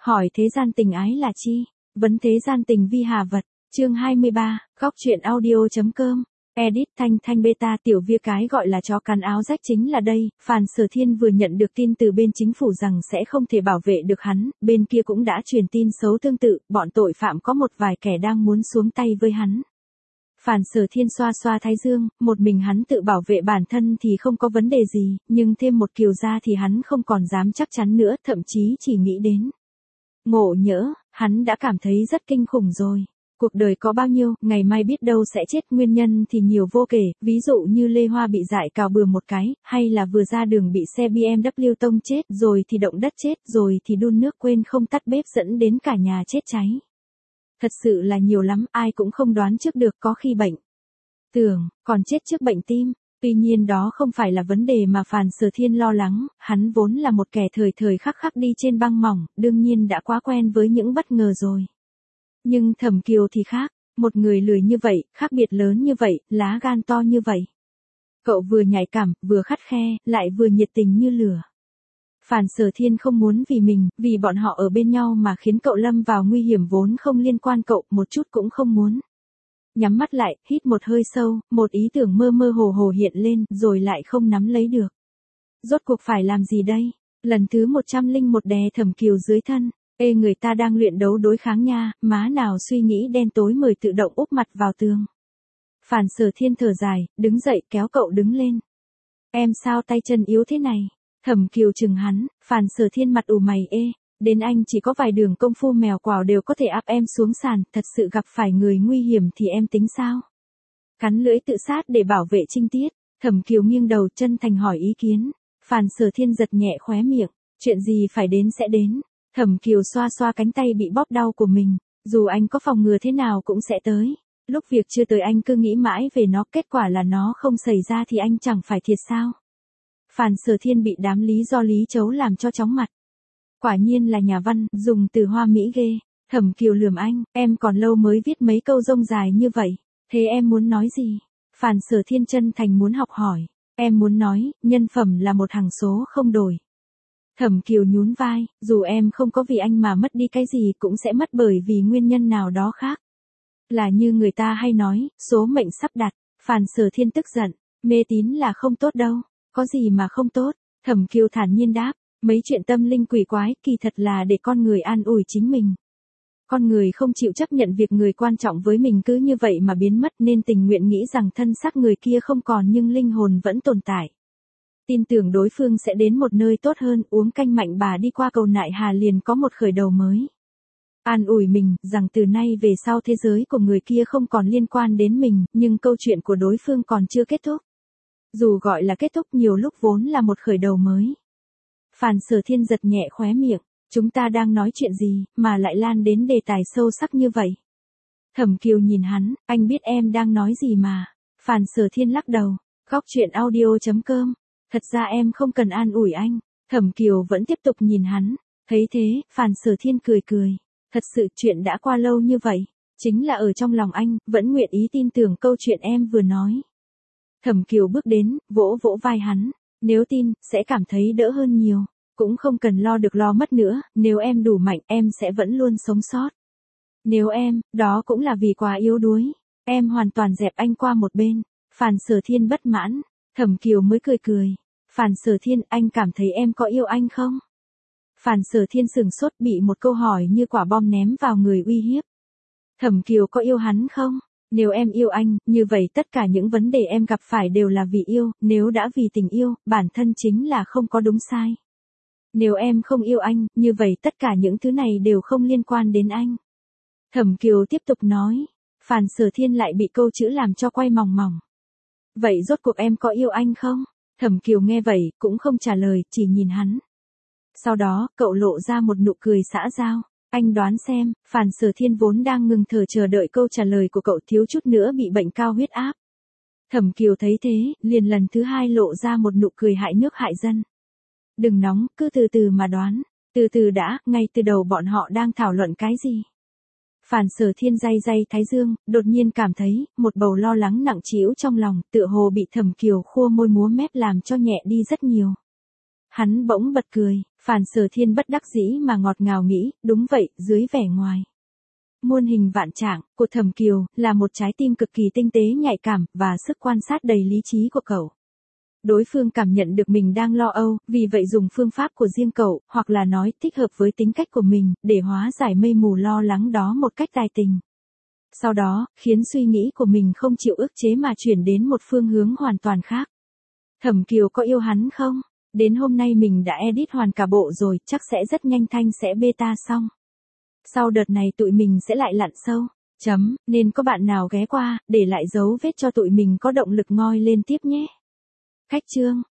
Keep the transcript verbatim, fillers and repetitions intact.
Hỏi thế gian tình ái là chi? Vấn thế gian tình vi hà vật. Chương hai mươi ba, góc truyện audio.com. Edit Thanh Thanh beta tiểu vía cái gọi là chó cắn áo rách chính là đây. Phàn Sở Thiên vừa nhận được tin từ bên chính phủ rằng sẽ không thể bảo vệ được hắn, bên kia cũng đã truyền tin xấu tương tự, bọn tội phạm có một vài kẻ đang muốn xuống tay với hắn. Phàn Sở Thiên xoa xoa thái dương, một mình hắn tự bảo vệ bản thân thì không có vấn đề gì, nhưng thêm một kiều gia thì hắn không còn dám chắc chắn nữa, thậm chí chỉ nghĩ đến ngộ nhỡ, hắn đã cảm thấy rất kinh khủng rồi. Cuộc đời có bao nhiêu, ngày mai biết đâu sẽ chết, nguyên nhân thì nhiều vô kể, ví dụ như Lê Hoa bị dại cào bừa một cái, hay là vừa ra đường bị xe bê em vê tông chết, rồi thì động đất chết, rồi thì đun nước quên không tắt bếp dẫn đến cả nhà chết cháy. Thật sự là nhiều lắm, ai cũng không đoán trước được, có khi bệnh tưởng, còn chết trước bệnh tim. Tuy nhiên đó không phải là vấn đề mà Phàn Sở Thiên lo lắng, hắn vốn là một kẻ thời thời khắc khắc đi trên băng mỏng, đương nhiên đã quá quen với những bất ngờ rồi. Nhưng Thẩm Kiều thì khác, một người lười như vậy, khác biệt lớn như vậy, lá gan to như vậy. Cậu vừa nhạy cảm, vừa khắt khe, lại vừa nhiệt tình như lửa. Phàn Sở Thiên không muốn vì mình, vì bọn họ ở bên nhau mà khiến cậu lâm vào nguy hiểm vốn không liên quan, cậu một chút cũng không muốn. Nhắm mắt lại, hít một hơi sâu, một ý tưởng mơ mơ hồ hồ hiện lên, rồi lại không nắm lấy được. Rốt cuộc phải làm gì đây? Lần thứ một trăm lẻ một đè Thẩm Kiều dưới thân. Ê, người ta đang luyện đấu đối kháng nha, má nào suy nghĩ đen tối mời tự động úp mặt vào tường. Phàn Sở Thiên thở dài, đứng dậy kéo cậu đứng lên. Em sao tay chân yếu thế này? Thẩm Kiều chừng hắn, Phàn Sở Thiên mặt ủ mày ê. Đến anh chỉ có vài đường công phu mèo quào đều có thể áp em xuống sàn, thật sự gặp phải người nguy hiểm thì em tính sao? Cắn lưỡi tự sát để bảo vệ trinh tiết. Thẩm Kiều nghiêng đầu chân thành hỏi ý kiến. Phàn Sở Thiên giật nhẹ khóe miệng, chuyện gì phải đến sẽ đến. Thẩm Kiều xoa xoa cánh tay bị bóp đau của mình, dù anh có phòng ngừa thế nào cũng sẽ tới. Lúc việc chưa tới anh cứ nghĩ mãi về nó, kết quả là nó không xảy ra thì anh chẳng phải thiệt sao? Phàn Sở Thiên bị đám lý do lý chấu làm cho chóng mặt. Quả nhiên là nhà văn, dùng từ hoa mỹ ghê. Thẩm Kiều lườm anh, em còn lâu mới viết mấy câu rông dài như vậy. Thế em muốn nói gì? Phàn Sở Thiên chân thành muốn học hỏi. Em muốn nói, nhân phẩm là một hằng số không đổi. Thẩm Kiều nhún vai, dù em không có vì anh mà mất đi cái gì cũng sẽ mất bởi vì nguyên nhân nào đó khác. Là như người ta hay nói, số mệnh sắp đặt. Phàn Sở Thiên tức giận, mê tín là không tốt đâu. Có gì mà không tốt? Thẩm Kiều thản nhiên đáp. Mấy chuyện tâm linh quỷ quái kỳ thật là để con người an ủi chính mình. Con người không chịu chấp nhận việc người quan trọng với mình cứ như vậy mà biến mất nên tình nguyện nghĩ rằng thân xác người kia không còn nhưng linh hồn vẫn tồn tại. Tin tưởng đối phương sẽ đến một nơi tốt hơn, uống canh mạnh bà đi qua cầu Nại Hà liền có một khởi đầu mới. An ủi mình rằng từ nay về sau thế giới của người kia không còn liên quan đến mình, nhưng câu chuyện của đối phương còn chưa kết thúc. Dù gọi là kết thúc nhiều lúc vốn là một khởi đầu mới. Phàn Sở Thiên giật nhẹ khóe miệng, chúng ta đang nói chuyện gì, mà lại lan đến đề tài sâu sắc như vậy? Thẩm Kiều nhìn hắn, anh biết em đang nói gì mà. Phàn Sở Thiên lắc đầu, góc truyện audio.com. Thật ra em không cần an ủi anh. Thẩm Kiều vẫn tiếp tục nhìn hắn, thấy thế, Phàn Sở Thiên cười cười. Thật sự chuyện đã qua lâu như vậy, chính là ở trong lòng anh, vẫn nguyện ý tin tưởng câu chuyện em vừa nói. Thẩm Kiều bước đến, vỗ vỗ vai hắn. Nếu tin, sẽ cảm thấy đỡ hơn nhiều. Cũng không cần lo được lo mất nữa, nếu em đủ mạnh em sẽ vẫn luôn sống sót. Nếu em, đó cũng là vì quá yếu đuối. Em hoàn toàn dẹp anh qua một bên. Phàn Sở Thiên bất mãn. Thẩm Kiều mới cười cười. Phàn Sở Thiên, anh cảm thấy em có yêu anh không? Phàn Sở Thiên sửng sốt bị một câu hỏi như quả bom ném vào người uy hiếp. Thẩm Kiều có yêu hắn không? Nếu em yêu anh, như vậy tất cả những vấn đề em gặp phải đều là vì yêu, nếu đã vì tình yêu, bản thân chính là không có đúng sai. Nếu em không yêu anh, như vậy tất cả những thứ này đều không liên quan đến anh. Thẩm Kiều tiếp tục nói. Phàn Sở Thiên lại bị câu chữ làm cho quay mòng mòng. Vậy rốt cuộc em có yêu anh không? Thẩm Kiều nghe vậy, cũng không trả lời, chỉ nhìn hắn. Sau đó, cậu lộ ra một nụ cười xã giao. Anh đoán xem, Phàn Sở Thiên vốn đang ngừng thở chờ đợi câu trả lời của cậu, thiếu chút nữa bị bệnh cao huyết áp. Thẩm Kiều thấy thế, liền lần thứ hai lộ ra một nụ cười hại nước hại dân. Đừng nóng, cứ từ từ mà đoán. Từ từ đã, ngay từ đầu bọn họ đang thảo luận cái gì? Phàn Sở Thiên day day thái dương, đột nhiên cảm thấy, một bầu lo lắng nặng trĩu trong lòng, tựa hồ bị Thẩm Kiều khua môi múa mép làm cho nhẹ đi rất nhiều. Hắn bỗng bật cười, Phàn Sở Thiên bất đắc dĩ mà ngọt ngào nghĩ, đúng vậy, dưới vẻ ngoài muôn hình vạn trạng của Thẩm Kiều, là một trái tim cực kỳ tinh tế nhạy cảm, và sức quan sát đầy lý trí của cậu. Đối phương cảm nhận được mình đang lo âu, vì vậy dùng phương pháp của riêng cậu, hoặc là nói thích hợp với tính cách của mình, để hóa giải mây mù lo lắng đó một cách tài tình. Sau đó, khiến suy nghĩ của mình không chịu ức chế mà chuyển đến một phương hướng hoàn toàn khác. Thẩm Kiều có yêu hắn không? Đến hôm nay mình đã edit hoàn cả bộ rồi, chắc sẽ rất nhanh Thanh sẽ beta xong. Sau đợt này tụi mình sẽ lại lặn sâu. Chấm, nên có bạn nào ghé qua, để lại dấu vết cho tụi mình có động lực ngoi lên tiếp nhé. Khách chương.